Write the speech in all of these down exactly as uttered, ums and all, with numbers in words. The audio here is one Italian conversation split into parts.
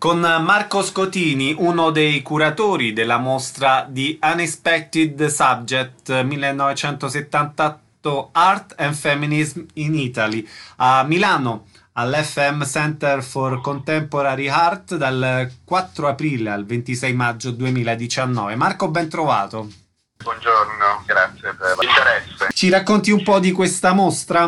con Marco Scotini, uno dei curatori della mostra di Unexpected Subject millenovecentosettantotto Art and Feminism in Italy a Milano, all'F M Center for Contemporary Art dal quattro aprile al ventisei maggio duemiladiciannove. Marco, ben trovato. Buongiorno, grazie per l'interesse. Ci racconti un po' di questa mostra?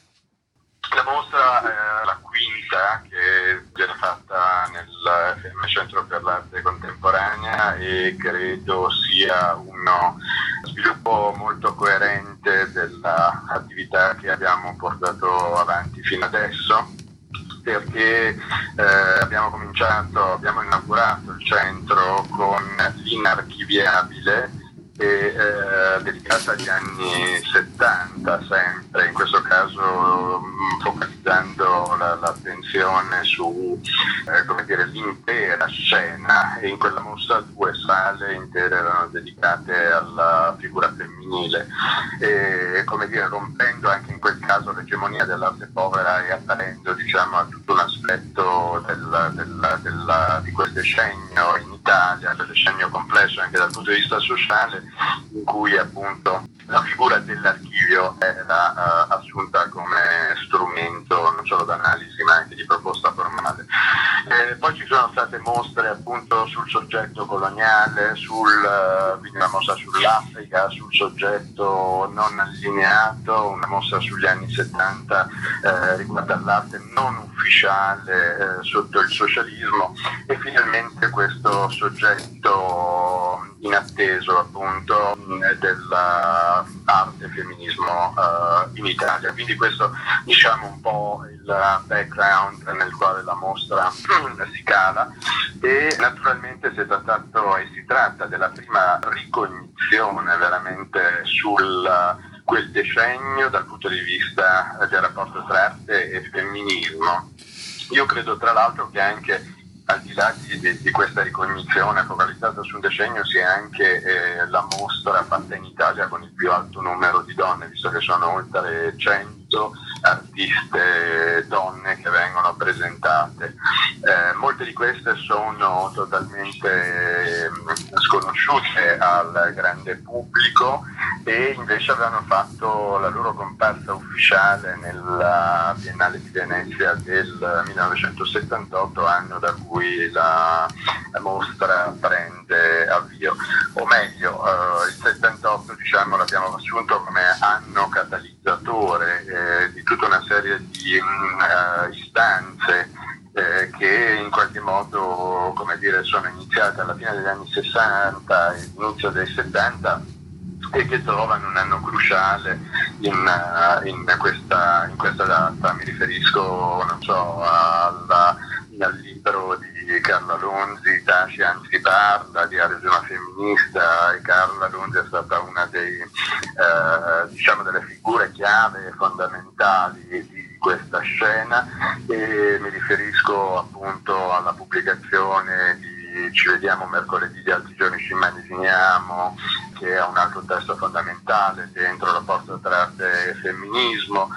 La mostra è la quinta che viene fatta nel F M Centro per l'Arte Contemporanea e credo sia uno sviluppo molto coerente dell'attività che abbiamo portato avanti fino adesso, perché eh, abbiamo cominciato, abbiamo inaugurato il centro con l'inarchiviabile e eh, dedicata agli anni settanta, sempre in questo caso mh, focalizzando la, l'attenzione su eh, come dire, l'intera scena, e in quella mostra due sale intere erano dedicate alla figura femminile e, come dire, rompendo anche in quel caso l'egemonia dell'arte povera e apparendo, diciamo, a tutto un aspetto del, del, del, di quel decennio in Italia, quel decennio complesso anche dal punto di vista sociale, in cui appunto la figura dell'archivio era uh, assunta come strumento non solo d'analisi ma anche di proposta formale. E poi ci sono state mostre appunto sul soggetto coloniale, sul, uh, quindi una mostra sull'Africa, sul soggetto non allineato, una mostra sugli anni settanta eh, riguardo all'arte non ufficiale eh, sotto il socialismo, e finalmente questo soggetto inatteso appunto dell'arte e femminismo uh, in Italia. Quindi questo, diciamo, un po' il background nel quale la mostra si cala, e naturalmente si è trattato e si tratta della prima ricognizione veramente sul quel decennio dal punto di vista del rapporto tra arte e femminismo. Io credo tra l'altro che anche al di là di, di, di questa ricognizione focalizzata su un decennio sia anche eh, la mostra fatta in Italia con il più alto numero di donne, visto che sono oltre cento artiste donne che vengono presentate. Eh, molte di queste sono totalmente eh, sconosciute al grande pubblico e invece avevano fatto la loro comparsa ufficiale nella Biennale di Venezia del millenovecentosettantotto, anno da cui la mostra prende avvio. O meglio, eh, il settantotto, diciamo, l'abbiamo assunto come anno catalizzatore eh, di tutta una serie di uh, istanze eh, che in qualche modo, come dire, sono iniziate alla fine degli anni sessanta e all'inizio dei settanta, e che trovano un anno cruciale in, uh, in, questa, in questa data. Mi riferisco, non so, alla, al libro di Carla Lonzi, Taci anzi parla, Diario di una femminista, e Carla Lonzi è stata una dei, eh, diciamo, delle figure chiave fondamentali di questa scena, e mi riferisco appunto alla pubblicazione di Ci vediamo mercoledì, di altri giorni ci immaginiamo, che è un altro testo fondamentale dentro il rapporto tra arte e femminismo,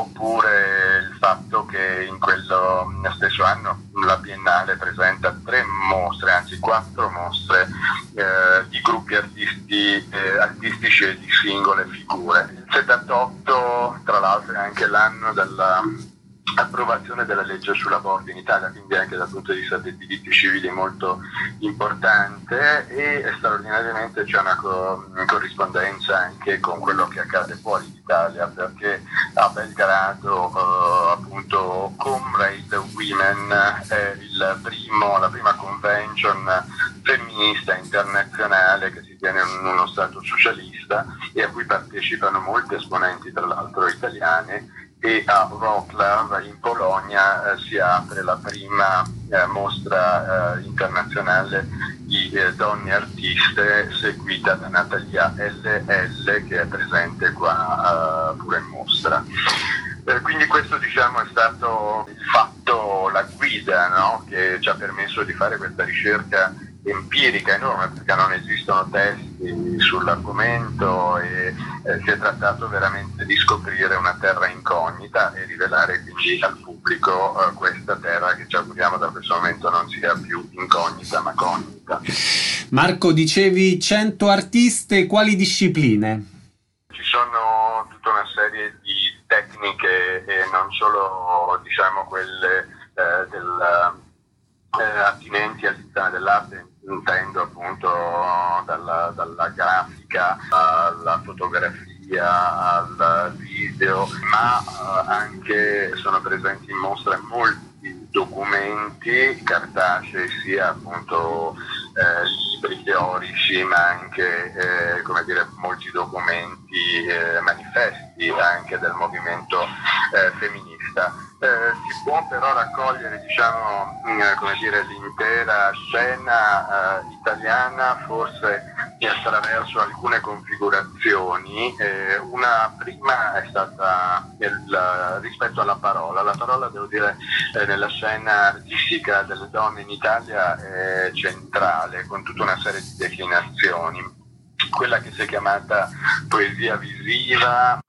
oppure il fatto che in quello stesso anno la Biennale presenta tre mostre, anzi quattro mostre eh, di gruppi artisti, eh, artistici e di singole figure. Il settantotto, tra l'altro, è anche l'anno della approvazione della legge sull'aborto in Italia, quindi anche dal punto di vista dei diritti civili molto importante, e straordinariamente c'è una co- corrispondenza anche con quello che accade fuori d'Italia, perché a Belgrado eh, appunto Comrade Women è il primo, la prima convention femminista internazionale che si tiene in uno stato socialista e a cui partecipano molti esponenti, tra l'altro italiane, e a Wrocław in Polonia eh, si apre la prima eh, mostra eh, internazionale di eh, donne artiste, seguita da Natalia L L, che è presente qua eh, pure in mostra. Eh, quindi questo, diciamo, è stato il fatto, la guida, no? Che ci ha permesso di fare questa ricerca empirica enorme, perché non esistono testi sull'argomento e eh, si è trattato veramente di scoprire una terra incognita e rivelare quindi al pubblico pubblico uh, questa terra che ci auguriamo da questo momento non sia più incognita ma cognita. Marco, dicevi cento artiste, quali discipline? Ci sono tutta una serie di tecniche e non solo, diciamo, quelle eh, del, eh, attinenti al sistema dell'arte, intendo appunto dalla, dalla grafica alla fotografia al video, ma eh, anche sono presenti in mostra molti documenti cartacei, sia appunto eh, libri teorici, ma anche eh, come dire, molti documenti, eh, manifesti anche del movimento eh, femminista. Eh, si può però raccogliere, diciamo, mh, come dire, l'intera scena eh, italiana forse attraverso alcune configurazioni. Eh, una prima è stata il, rispetto alla parola. La parola, devo dire, eh, nella scena artistica delle donne in Italia è centrale, con tutta una serie di declinazioni. Quella che si è chiamata poesia visiva,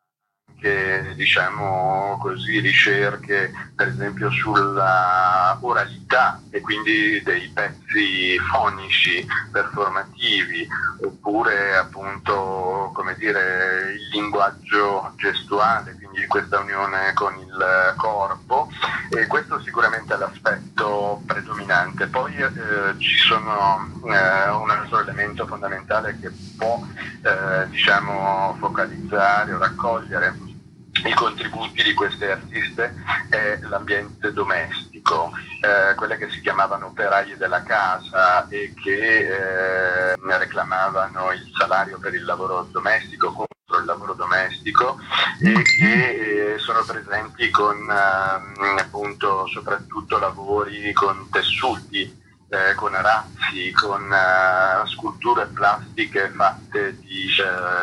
che diciamo così ricerche per esempio sulla oralità e quindi dei pezzi fonici performativi, oppure appunto come dire il linguaggio gestuale, quindi questa unione con il corpo, e questo sicuramente è l'aspetto predominante. Poi eh, ci sono eh, un altro elemento fondamentale che può eh, diciamo focalizzare o raccogliere i contributi di queste artiste è l'ambiente domestico, eh, quelle che si chiamavano operaie della casa e che eh, reclamavano il salario per il lavoro domestico contro il lavoro domestico, e che eh, sono presenti con eh, appunto soprattutto lavori con tessuti, Eh, con arazzi, con uh, sculture plastiche fatte di,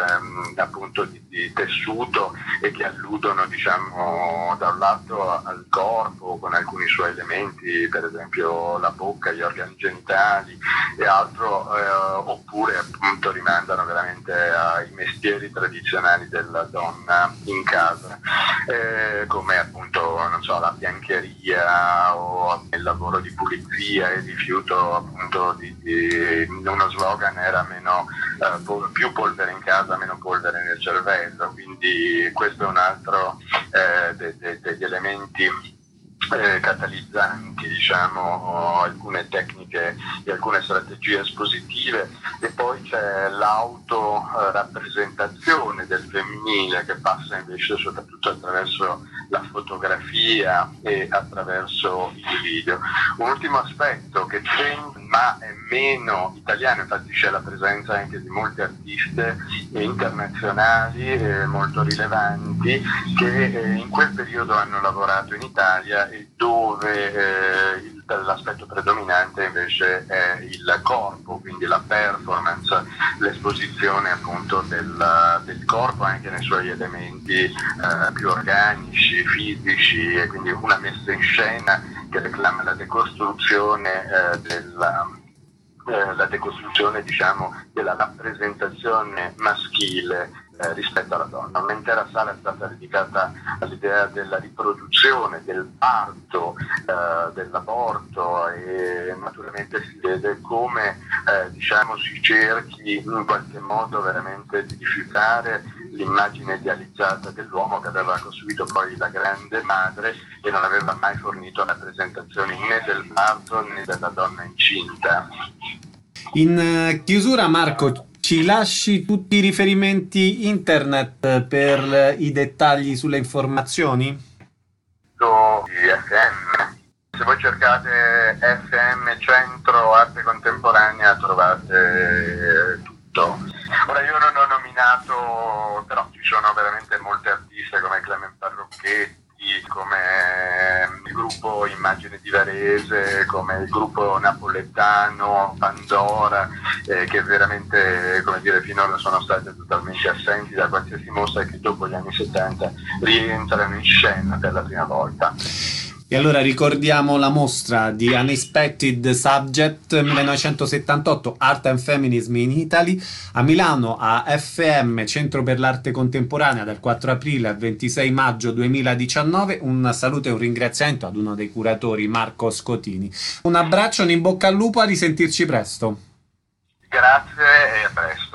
eh, appunto di, di tessuto, e che alludono, diciamo, da un lato al corpo con alcuni suoi elementi, per esempio la bocca, gli organi genitali e altro, eh, oppure appunto rimandano veramente ai mestieri tradizionali della donna in casa, eh, come appunto, non so, la biancheria o il lavoro di pulizia e rifiuti. Appunto di, di uno slogan era meno eh, po- più polvere in casa, meno polvere nel cervello, quindi questo è un altro eh, de- de- degli elementi eh, catalizzanti, diciamo, alcune tecniche e alcune strategie espositive. E poi c'è l'autorappresentazione del femminile, che passa invece soprattutto attraverso la fotografia e attraverso il video. Un ultimo aspetto che c'è, ma è meno italiano, infatti c'è la presenza anche di molte artiste internazionali eh, molto rilevanti, che eh, in quel periodo hanno lavorato in Italia, e dove eh, il, l'aspetto predominante invece è il corpo, quindi la performance, l'esposizione appunto del, del corpo anche nei suoi elementi eh, più organici, fisici, e quindi una messa in scena che reclama la decostruzione eh, della eh, la decostruzione, diciamo, della rappresentazione maschile eh, rispetto alla donna. Un'intera sala è stata dedicata all'idea della riproduzione, del parto, eh, dell'aborto, e naturalmente si vede come eh, diciamo si cerchi in qualche modo veramente di rifiutare l'immagine idealizzata dell'uomo, che aveva costruito poi la grande madre e non aveva mai fornito rappresentazioni né del parto né della donna incinta. In chiusura, Marco, ci lasci tutti i riferimenti internet per i dettagli sulle informazioni? Di F M. Se voi cercate F M Centro Arte Contemporanea trovate tutto. Ora, io non ho nominato, però ci sono veramente molte artiste come Clement Parrocchetti, come il gruppo Immagine di Varese, come il gruppo napoletano Pandora, eh, che veramente, come dire, finora sono state totalmente assenti da qualsiasi mostra, e che dopo gli anni settanta rientrano in scena per la prima volta. E allora ricordiamo la mostra di Unexpected Subject millenovecentosettantotto Art and Feminism in Italy a Milano a F M Centro per l'Arte Contemporanea dal quattro aprile al ventisei maggio duemiladiciannove. Un saluto e un ringraziamento ad uno dei curatori, Marco Scotini. Un abbraccio, un in bocca al lupo, a risentirci presto. Grazie e a presto.